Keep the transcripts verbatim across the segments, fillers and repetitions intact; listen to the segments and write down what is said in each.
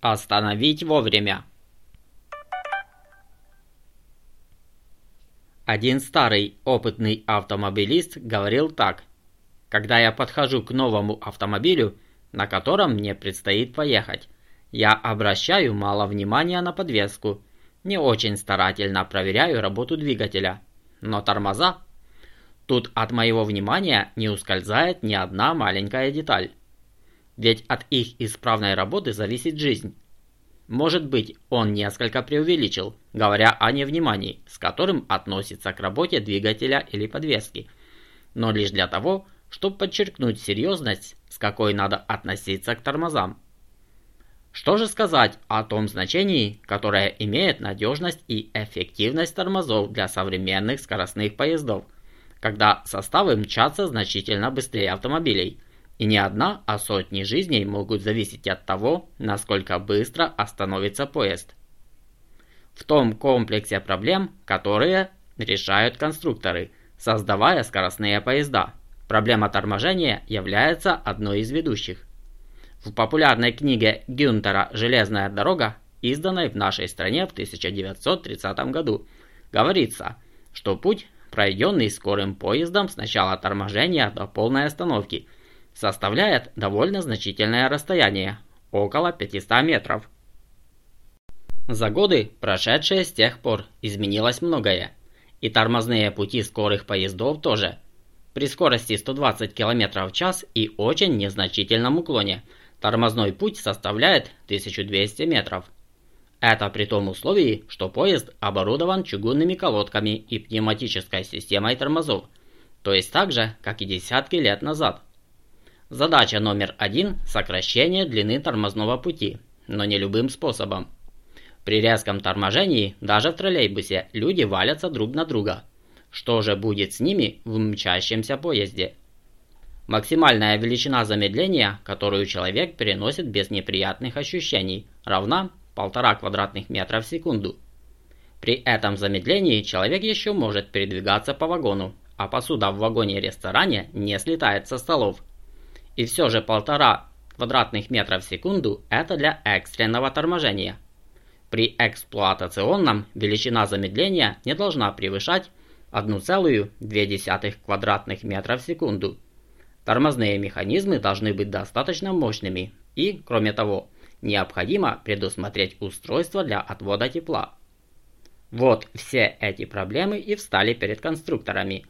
Остановить вовремя. Один старый опытный автомобилист говорил так: когда я подхожу к новому автомобилю, на котором мне предстоит поехать, я обращаю мало внимания на подвеску, не очень старательно проверяю работу двигателя, но тормоза... Тут от моего внимания не ускользает ни одна маленькая деталь. Ведь от их исправной работы зависит жизнь. Может быть, он несколько преувеличил, говоря о невнимании, с которым относится к работе двигателя или подвески, но лишь для того, чтобы подчеркнуть серьезность, с какой надо относиться к тормозам. Что же сказать о том значении, которое имеет надежность и эффективность тормозов для современных скоростных поездов, когда составы мчатся значительно быстрее автомобилей, и не одна, а сотни жизней могут зависеть от того, насколько быстро остановится поезд. В том комплексе проблем, которые решают конструкторы, создавая скоростные поезда, проблема торможения является одной из ведущих. В популярной книге Гюнтера «Железная дорога», изданной в нашей стране в тысяча девятьсот тридцатом году, говорится, что путь, пройденный скорым поездом с начала торможения до полной остановки, составляет довольно значительное расстояние, около пятисот метров. За годы, прошедшие с тех пор, изменилось многое, и тормозные пути скорых поездов тоже. При скорости сто двадцать километров в час и очень незначительном уклоне тормозной путь составляет тысячу двести метров. Это при том условии, что поезд оборудован чугунными колодками и пневматической системой тормозов, то есть так же, как и десятки лет назад. Задача номер один – сокращение длины тормозного пути, но не любым способом. При резком торможении, даже в троллейбусе, люди валятся друг на друга. Что же будет с ними в мчащемся поезде? Максимальная величина замедления, которую человек переносит без неприятных ощущений, равна полтора квадратных метра в секунду. При этом замедлении человек еще может передвигаться по вагону, а посуда в вагоне-ресторане не слетает со столов. И все же полтора квадратных метра в секунду – это для экстренного торможения. При эксплуатационном величина замедления не должна превышать одна целая две десятых квадратных метра в секунду. Тормозные механизмы должны быть достаточно мощными и, кроме того, необходимо предусмотреть устройство для отвода тепла. Вот все эти проблемы и встали перед конструкторами.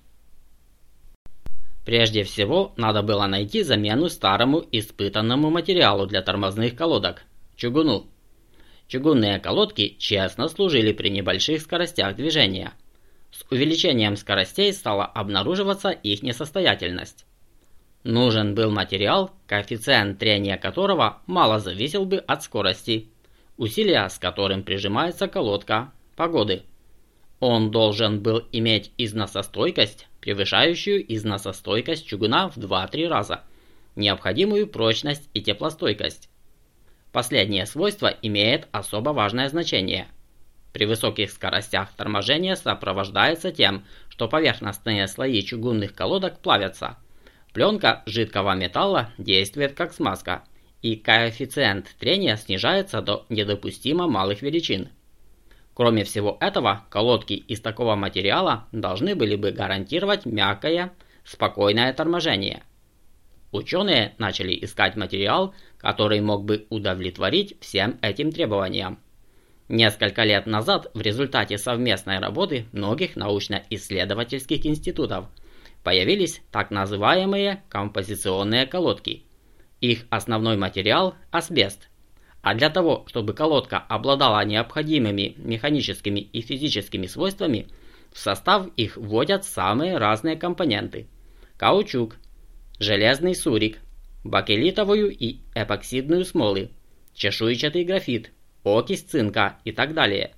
Прежде всего, надо было найти замену старому испытанному материалу для тормозных колодок – чугуну. Чугунные колодки честно служили при небольших скоростях движения. С увеличением скоростей стала обнаруживаться их несостоятельность. Нужен был материал, коэффициент трения которого мало зависел бы от скорости, усилия с которым прижимается колодка, погоды. Он должен был иметь износостойкость, превышающую износостойкость чугуна в два-три раза, необходимую прочность и теплостойкость. Последнее свойство имеет особо важное значение. При высоких скоростях торможение сопровождается тем, что поверхностные слои чугунных колодок плавятся. Пленка жидкого металла действует как смазка, и коэффициент трения снижается до недопустимо малых величин. Кроме всего этого, колодки из такого материала должны были бы гарантировать мягкое, спокойное торможение. Ученые начали искать материал, который мог бы удовлетворить всем этим требованиям. Несколько лет назад в результате совместной работы многих научно-исследовательских институтов появились так называемые композиционные колодки. Их основной материал – асбест. А для того, чтобы колодка обладала необходимыми механическими и физическими свойствами, в состав их вводят самые разные компоненты – каучук, железный сурик, бакелитовую и эпоксидную смолы, чешуйчатый графит, окись цинка и так далее.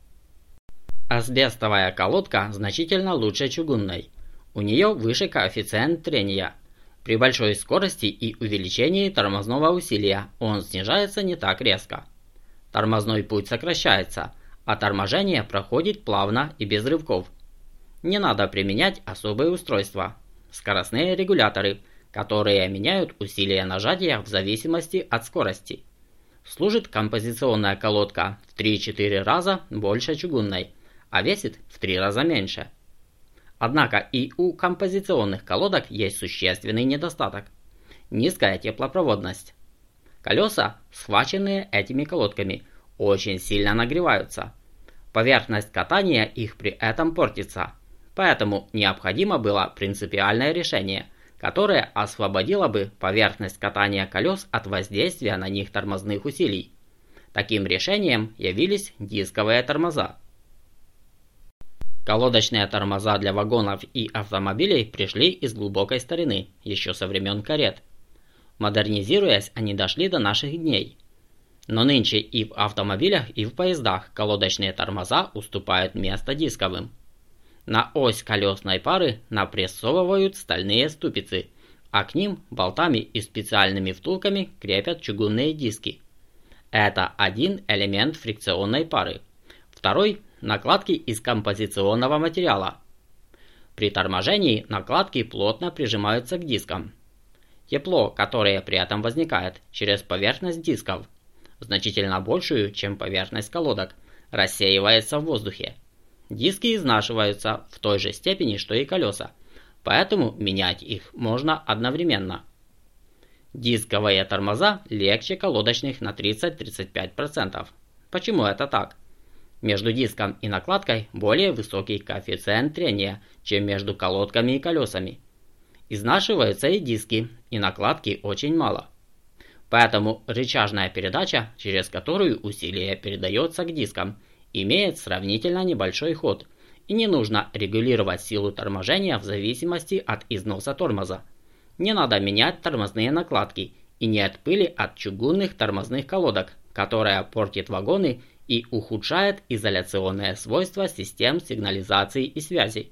Асбестовая колодка значительно лучше чугунной. У нее выше коэффициент трения. При большой скорости и увеличении тормозного усилия он снижается не так резко. Тормозной путь сокращается, а торможение проходит плавно и без рывков. Не надо применять особые устройства – скоростные регуляторы, которые меняют усилие нажатия в зависимости от скорости. служит композиционная колодка в три-четыре раза больше чугунной, а весит в три раза меньше. Однако и у композиционных колодок есть существенный недостаток – низкая теплопроводность. Колеса, схваченные этими колодками, очень сильно нагреваются. Поверхность катания их при этом портится, поэтому необходимо было принципиальное решение, которое освободило бы поверхность катания колес от воздействия на них тормозных усилий. Таким решением явились дисковые тормоза. Колодочные тормоза для вагонов и автомобилей пришли из глубокой старины, еще со времен карет. Модернизируясь, они дошли до наших дней. Но нынче и в автомобилях, и в поездах колодочные тормоза уступают место дисковым. На ось колесной пары напрессовывают стальные ступицы, а к ним болтами и специальными втулками крепят чугунные диски. Это один элемент фрикционной пары. Второй – накладки из композиционного материала. При торможении накладки плотно прижимаются к дискам. Тепло, которое при этом возникает через поверхность дисков, значительно большую, чем поверхность колодок, рассеивается в воздухе. Диски изнашиваются в той же степени, что и колеса, поэтому менять их можно одновременно. Дисковые тормоза легче колодочных на тридцать-тридцать пять процентов. Почему это так? Между диском и накладкой более высокий коэффициент трения, чем между колодками и колесами. Изнашиваются и диски, и накладки очень мало. Поэтому рычажная передача, через которую усилие передается к дискам, имеет сравнительно небольшой ход, и не нужно регулировать силу торможения в зависимости от износа тормоза. Не надо менять тормозные накладки, и нет пыли от чугунных тормозных колодок, которая портит вагоны и ухудшает изоляционные свойства систем сигнализации и связи.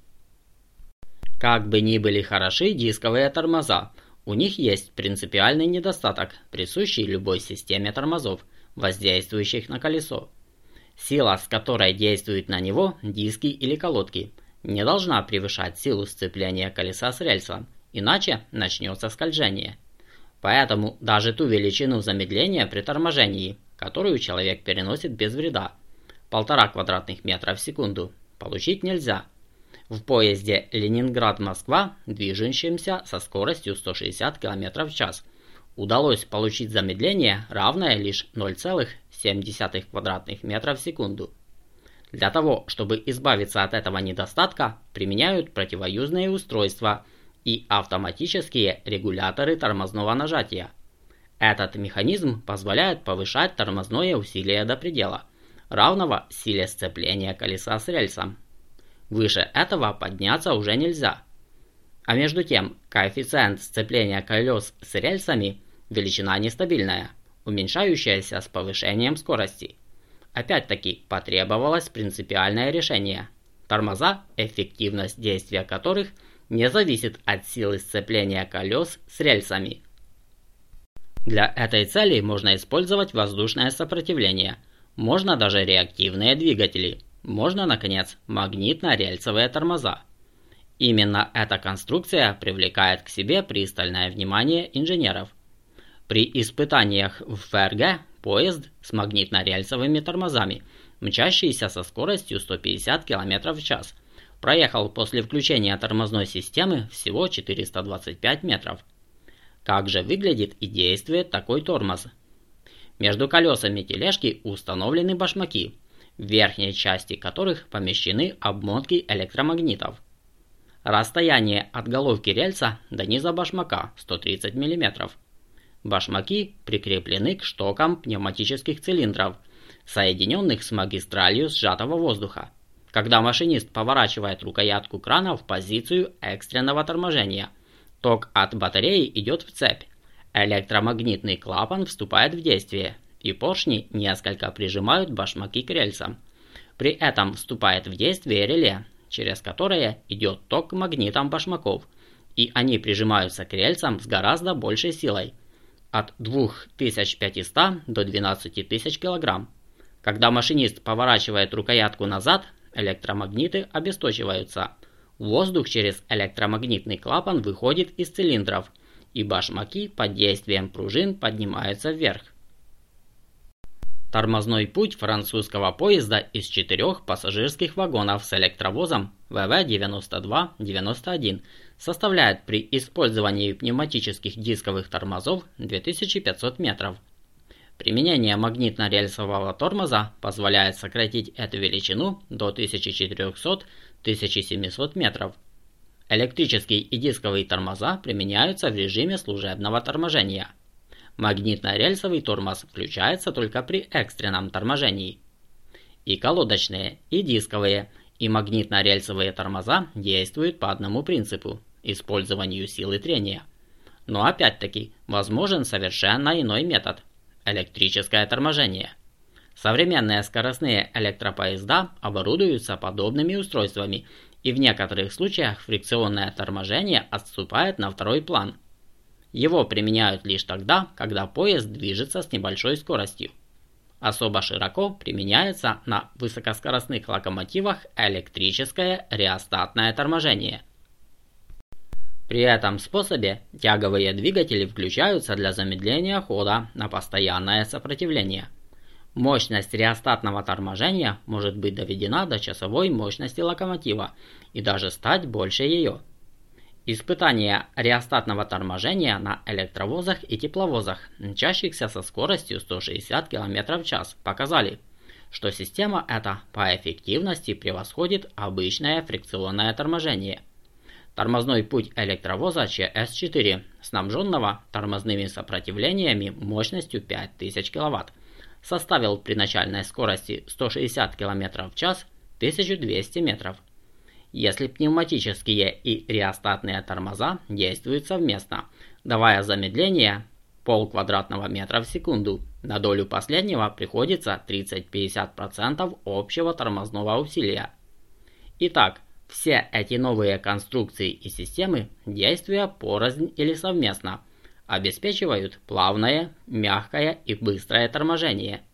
Как бы ни были хороши дисковые тормоза, у них есть принципиальный недостаток, присущий любой системе тормозов, воздействующих на колесо. Сила, с которой действуют на него диски или колодки, не должна превышать силу сцепления колеса с рельсом, иначе начнется скольжение. Поэтому даже ту величину замедления при торможении, которую человек переносит без вреда, полтора квадратных метра в секунду, получить нельзя. В поезде Ленинград-Москва, движущемся со скоростью сто шестьдесят километров в час, удалось получить замедление, равное лишь ноль целых семь десятых квадратных метра в секунду. Для того, чтобы избавиться от этого недостатка, применяют противоюзные устройства и автоматические регуляторы тормозного нажатия. Этот механизм позволяет повышать тормозное усилие до предела, равного силе сцепления колеса с рельсом. Выше этого подняться уже нельзя. А между тем, коэффициент сцепления колес с рельсами – величина нестабильная, уменьшающаяся с повышением скорости. Опять-таки потребовалось принципиальное решение. Тормоза, эффективность действия которых не зависит от силы сцепления колес с рельсами. Для этой цели можно использовать воздушное сопротивление, можно даже реактивные двигатели, можно, наконец, магнитно-рельсовые тормоза. Именно эта конструкция привлекает к себе пристальное внимание инженеров. При испытаниях в ФРГ поезд с магнитно-рельсовыми тормозами, мчащийся со скоростью сто пятьдесят километров в час, проехал после включения тормозной системы всего четыреста двадцать пять метров. Как же выглядит и действует такой тормоз? Между колесами тележки установлены башмаки, в верхней части которых помещены обмотки электромагнитов. Расстояние от головки рельса до низа башмака сто тридцать миллиметров. Башмаки прикреплены к штокам пневматических цилиндров, соединенных с магистралью сжатого воздуха. Когда машинист поворачивает рукоятку крана в позицию экстренного торможения, ток от батареи идет в цепь, электромагнитный клапан вступает в действие, и поршни несколько прижимают башмаки к рельсам. При этом вступает в действие реле, через которое идет ток к магнитам башмаков, и они прижимаются к рельсам с гораздо большей силой, от двух тысяч пятисот до двенадцати тысяч килограмм. Когда машинист поворачивает рукоятку назад, электромагниты обесточиваются. Воздух через электромагнитный клапан выходит из цилиндров, и башмаки под действием пружин поднимаются вверх. Тормозной путь французского поезда из четырех пассажирских вагонов с электровозом вэ вэ девяносто два девяносто один составляет при использовании пневматических дисковых тормозов две тысячи пятьсот метров. Применение магнитно-рельсового тормоза позволяет сократить эту величину до тысяча четырехсот — тысяча семисот метров. Электрические и дисковые тормоза применяются в режиме служебного торможения. Магнитно-рельсовый тормоз включается только при экстренном торможении. И колодочные, и дисковые, и магнитно-рельсовые тормоза действуют по одному принципу – использованию силы трения. Но опять-таки возможен совершенно иной метод – электрическое торможение. Современные скоростные электропоезда оборудуются подобными устройствами, и в некоторых случаях фрикционное торможение отступает на второй план. Его применяют лишь тогда, когда поезд движется с небольшой скоростью. Особо широко применяется на высокоскоростных локомотивах электрическое реостатное торможение. При этом способе тяговые двигатели включаются для замедления хода на постоянное сопротивление. Мощность реостатного торможения может быть доведена до часовой мощности локомотива и даже стать больше ее. Испытания реостатного торможения на электровозах и тепловозах, мчащихся со скоростью сто шестьдесят километров в час, показали, что система эта по эффективности превосходит обычное фрикционное торможение. Тормозной путь электровоза Че Эс четыре, снабженного тормозными сопротивлениями мощностью пять тысяч киловатт, составил при начальной скорости сто шестьдесят километров в час тысячу двести метров. Если пневматические и реостатные тормоза действуют совместно, давая замедление пол квадратного метра в секунду, на долю последнего приходится тридцать-пятьдесят процентов общего тормозного усилия. Итак, все эти новые конструкции и системы, действуя порознь или совместно, обеспечивают плавное, мягкое и быстрое торможение.